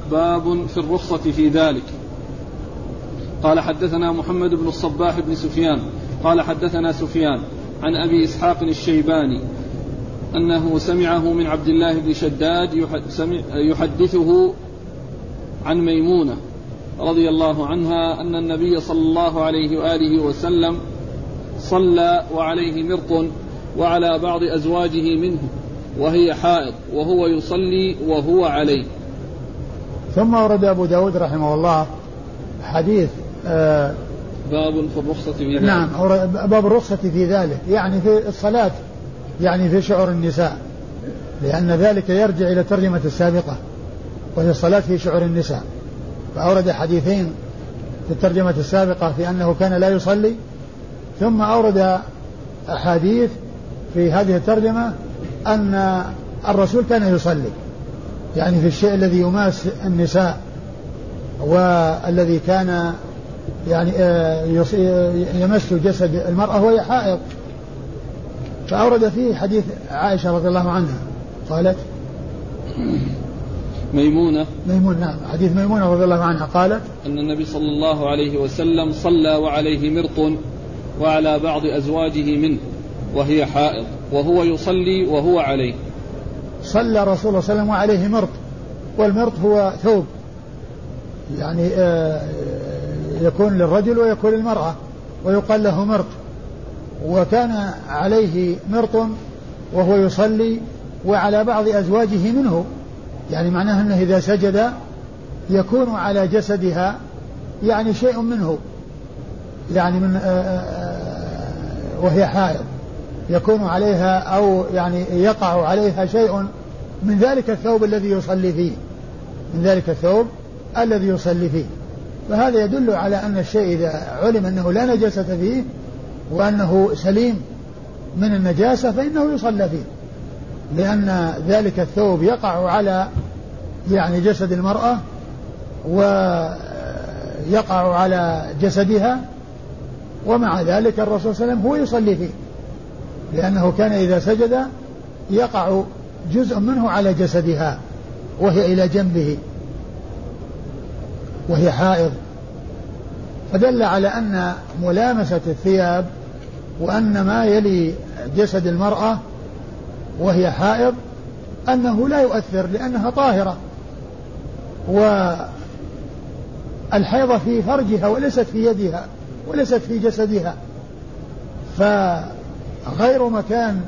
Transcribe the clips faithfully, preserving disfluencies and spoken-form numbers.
باب في الرخصة في ذلك. قال حدثنا محمد بن الصباح بن سفيان قال حدثنا سفيان عن أبي إسحاق الشيباني أنه سمعه من عبد الله بن شداد يحدثه عن ميمونة رضي الله عنها أن النبي صلى الله عليه وآله وسلم صلى وعليه مرط وعلى بعض أزواجه منه وهي حائض وهو يصلي وهو عليه. ثم ورد أبو داود رحمه الله حديث آه باب في الرخصة في ذلك. نعم باب الرخصة في ذلك يعني في الصلاة يعني في شعر النساء، لأن ذلك يرجع إلى الترجمة السابقة وهي الصلاة في شعر النساء، فأورد حديثين في الترجمة السابقة في أنه كان لا يصلي، ثم أورد أحاديث في هذه الترجمة أن الرسول كان يصلي يعني في الشيء الذي يماس النساء والذي كان يعني يمس جسد المرأة وهي حائض. فأورد فيه حديث عائشة رضي الله عنها قالت ميمونة ميمونة نعم حديث ميمونة رضي الله عنها قالت أن النبي صلى الله عليه وسلم صلى وعليه مرط وعلى بعض أزواجه منه وهي حائض وهو يصلي وهو عليه. صلى رسول الله صلى الله عليه وسلم وعليه مرط، والمرط هو ثوب يعني يكون للرجل ويكون للمرأة ويقال له مرط، وكان عليه مرط وهو يصلي وعلى بعض أزواجه منه، يعني معناه أنه إذا سجد يكون على جسدها يعني شيء منه يعني من وهي حائض يكون عليها أو يعني يقع عليها شيء من ذلك الثوب الذي يصلي فيه من ذلك الثوب الذي يصلي فيه. فهذا يدل على أن الشيء إذا علم أنه لا نجاسة فيه وأنه سليم من النجاسة فإنه يصلى فيه، لأن ذلك الثوب يقع على يعني جسد المرأة ويقع على جسدها، ومع ذلك الرسول صلى الله عليه وسلم هو يصلي فيه، لأنه كان إذا سجد يقع جزء منه على جسدها وهي إلى جنبه وهي حائض. فدل على أن ملامسة الثياب وأن ما يلي جسد المرأة وهي حائض أنه لا يؤثر لأنها طاهرة، والحيضة في فرجها وليست في يدها وليست في جسدها، فغير مكان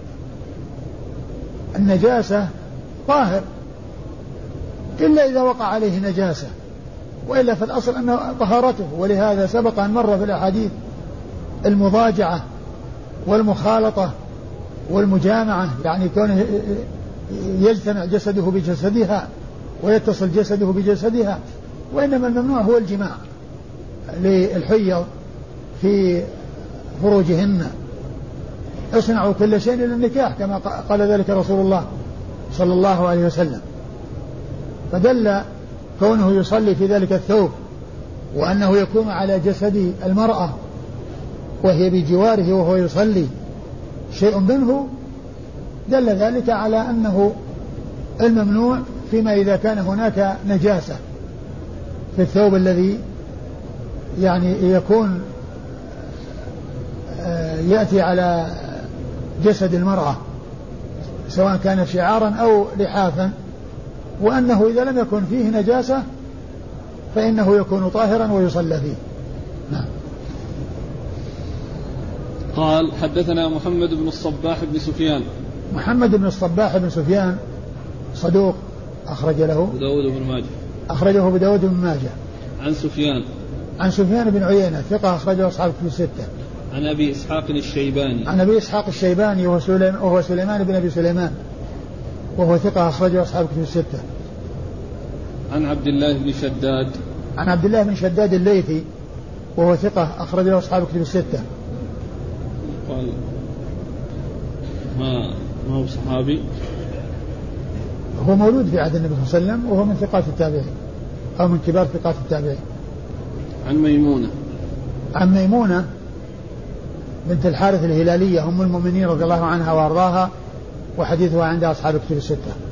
النجاسة طاهر إلا إذا وقع عليه نجاسة، وإلا فالأصل أنه طهارته. ولهذا سبق أن مر في الأحاديث المضاجعة والمخالطة والمجامعة، يعني كونه يجتمع جسده بجسدها ويتصل جسده بجسدها، وإنما الممنوع هو الجماع للحيض في فروجهن. اصنعوا كل شيء إلا النكاح كما قال ذلك رسول الله صلى الله عليه وسلم. فدل كونه يصلي في ذلك الثوب وأنه يكون على جسد المرأة وهي بجواره وهو يصلي شيء منه، دل ذلك على أنه الممنوع فيما إذا كان هناك نجاسة في الثوب الذي يعني يكون يأتي على جسد المرأة سواء كان شعارا أو لحافا، وأنه إذا لم يكن فيه نجاسة فإنه يكون طاهرا ويصلى فيه. نعم. قال حدثنا محمد بن الصباح بن سفيان. محمد بن الصباح بن سفيان صدوق أخرج له أبو داود بن ماجه أخرجه أبو داود بن ماجه. عن سفيان عن سفيان بن عيينة ثقة أخرجه أصحاب الكتب الستة. عن أبي إسحاق الشيباني عن أبي إسحاق الشيباني وهو سليمان, وهو سليمان بن أبي سليمان وهو ثقة أخرجه أصحاب الكتب الستة. عن عبد الله بن شداد عن عبد الله بن شداد الليثي وهو ثقة أخرجه أصحاب الكتب الستة. قال ما ما هو صحابي، هو مولود في عهد النبي صلى الله عليه وسلم وهو من ثقات التابعين أو من كبار ثقات التابعين. عن ميمونة عن ميمونة بنت الحارث الهلالية أم المؤمنين رضي الله عنها وأرضاها، وحديثها عند أصحاب الكتب الستة.